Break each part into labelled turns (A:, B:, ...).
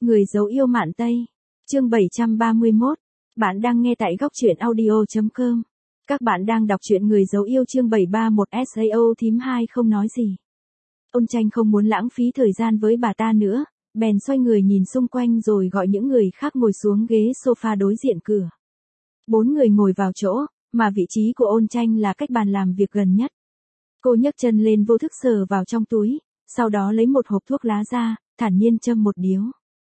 A: Người dấu yêu Mạn Tây. Chương 731. Bạn đang nghe tại góc truyện audio.com. Các bạn đang đọc truyện Người dấu yêu chương 731 SAO thím 2 không nói gì. Ôn Tranh không muốn lãng phí thời gian với bà ta nữa, bèn xoay người nhìn xung quanh rồi gọi những người khác ngồi xuống ghế sofa đối diện cửa. 4 người ngồi vào chỗ, mà vị trí của Ôn Tranh là cách bàn làm việc gần nhất. Cô nhấc chân lên vô thức sờ vào trong túi, sau đó lấy một hộp thuốc lá ra, thản nhiên châm một điếu.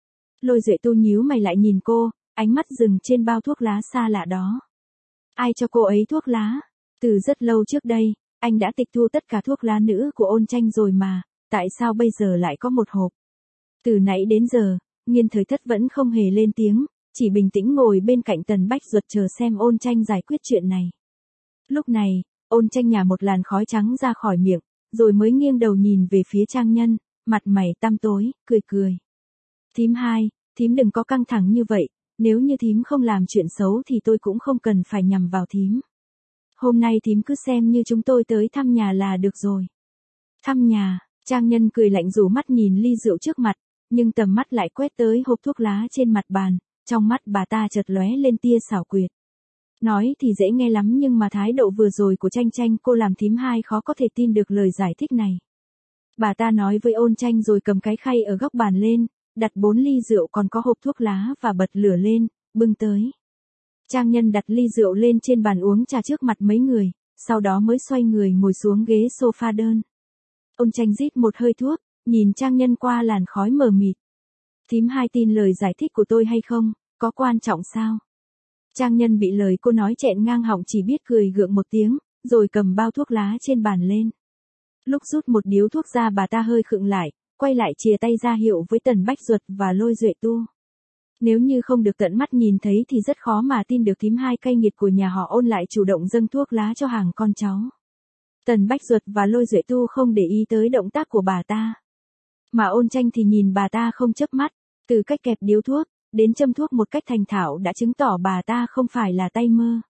A: Lôi Duệ Tu nhíu mày lại nhìn cô, ánh mắt dừng trên bao thuốc lá xa lạ đó. Ai cho cô ấy thuốc lá? Từ rất lâu trước đây, anh đã tịch thu tất cả thuốc lá nữ của Ôn Tranh rồi mà, tại sao bây giờ lại có một hộp? Từ nãy đến giờ, Nghiên Thời Thất vẫn không hề lên tiếng, chỉ bình tĩnh ngồi bên cạnh Tần Bách Duật chờ xem Ôn Tranh giải quyết chuyện này. Lúc này, Ôn Tranh nhả một làn khói trắng ra khỏi miệng, rồi mới nghiêng đầu nhìn về phía Trang Nhân, mặt mày tăm tối, cười cười. Thím 2, thím đừng có căng thẳng như vậy, nếu như thím không làm chuyện xấu thì tôi cũng không cần phải nhằm vào thím. Hôm nay thím cứ xem như chúng tôi tới thăm nhà là được rồi. Thăm nhà, Trang Nhân cười lạnh rủ mắt nhìn ly rượu trước mặt, nhưng tầm mắt lại quét tới hộp thuốc lá trên mặt bàn, trong mắt bà ta chợt lóe lên tia xảo quyệt. Nói thì dễ nghe lắm nhưng mà thái độ vừa rồi của Tranh cô làm thím 2 khó có thể tin được lời giải thích này. Bà ta nói với Ôn Tranh rồi cầm cái khay ở góc bàn lên, đặt 4 ly rượu còn có hộp thuốc lá và bật lửa lên, bưng tới. Trang Nhân đặt ly rượu lên trên bàn uống trà trước mặt mấy người, sau đó mới xoay người ngồi xuống ghế sofa đơn. Ôn Tranh rít một hơi thuốc, nhìn Trang Nhân qua làn khói mờ mịt. Thím 2 tin lời giải thích của tôi hay không, có quan trọng sao? Trang Nhân bị lời cô nói chẹn ngang họng chỉ biết cười gượng một tiếng, rồi cầm bao thuốc lá trên bàn lên. Lúc rút một điếu thuốc ra bà ta hơi khựng lại, quay lại chìa tay ra hiệu với Tần Bách Duật và Lôi Duệ Tu. Nếu như không được tận mắt nhìn thấy thì rất khó mà tin được thím 2 cay nghiệt của nhà họ Ôn lại chủ động dâng thuốc lá cho hàng con cháu. Tần Bách Duật và Lôi Duệ Tu không để ý tới động tác của bà ta. Mà Ôn Tranh thì nhìn bà ta không chớp mắt, từ cách kẹp điếu thuốc, đến châm thuốc một cách thành thạo đã chứng tỏ bà ta không phải là tay mơ.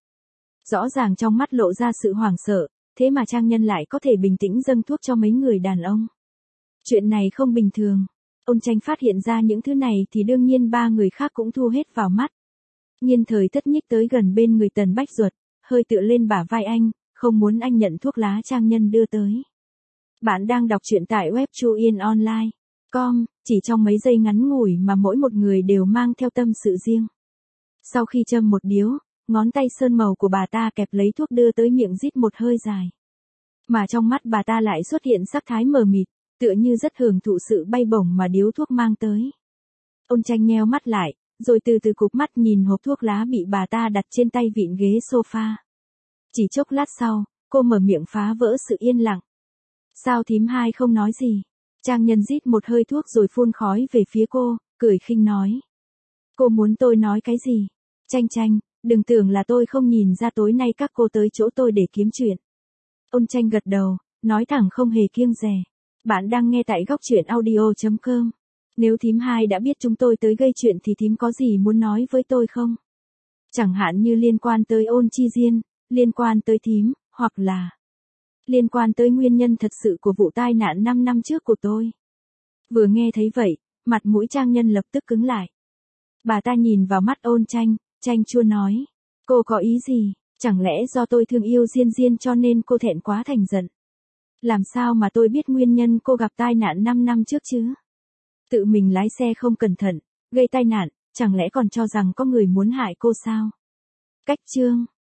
A: Rõ ràng trong mắt lộ ra sự hoảng sợ, thế mà Trang Nhân lại có thể bình tĩnh dâng thuốc cho mấy người đàn ông. Chuyện này không bình thường. Ôn Tranh phát hiện ra những thứ này thì đương nhiên 3 người khác cũng thu hết vào mắt. Nghiên Thời Thất nhích tới gần bên người Tần Bách Duật, hơi tựa lên bả vai anh, không muốn anh nhận thuốc lá Trang Nhân đưa tới. Bạn đang đọc truyện tại web chuyenonline.com, chỉ trong mấy giây ngắn ngủi mà mỗi một người đều mang theo tâm sự riêng. Sau khi châm một điếu, ngón tay sơn màu của bà ta kẹp lấy thuốc đưa tới miệng rít một hơi dài. Mà trong mắt bà ta lại xuất hiện sắc thái mờ mịt, tựa như rất hưởng thụ sự bay bổng mà điếu thuốc mang tới. Ôn Tranh nheo mắt lại, rồi từ từ cụp mắt nhìn hộp thuốc lá bị bà ta đặt trên tay vịn ghế sofa. Chỉ chốc lát sau, cô mở miệng phá vỡ sự yên lặng. Sao thím 2 không nói gì? Trang Nhân rít một hơi thuốc rồi phun khói về phía cô, cười khinh nói. Cô muốn tôi nói cái gì? Tranh, đừng tưởng là tôi không nhìn ra tối nay các cô tới chỗ tôi để kiếm chuyện. Ôn Tranh gật đầu, nói thẳng không hề kiêng dè. Bạn đang nghe tại góc truyện audio.com. Nếu thím 2 đã biết chúng tôi tới gây chuyện thì thím có gì muốn nói với tôi không? Chẳng hạn như liên quan tới Ôn Chi Diên, liên quan tới thím, hoặc là liên quan tới nguyên nhân thật sự của vụ tai nạn 5 năm trước của tôi. Vừa nghe thấy vậy, mặt mũi Trang Nhân lập tức cứng lại. Bà ta nhìn vào mắt Ôn Tranh, chanh chua nói. Cô có ý gì? Chẳng lẽ do tôi thương yêu Diên cho nên cô thẹn quá thành giận? Làm sao mà tôi biết nguyên nhân cô gặp tai nạn 5 năm trước chứ? Tự mình lái xe không cẩn thận, gây tai nạn, chẳng lẽ còn cho rằng có người muốn hại cô sao? Cách chương.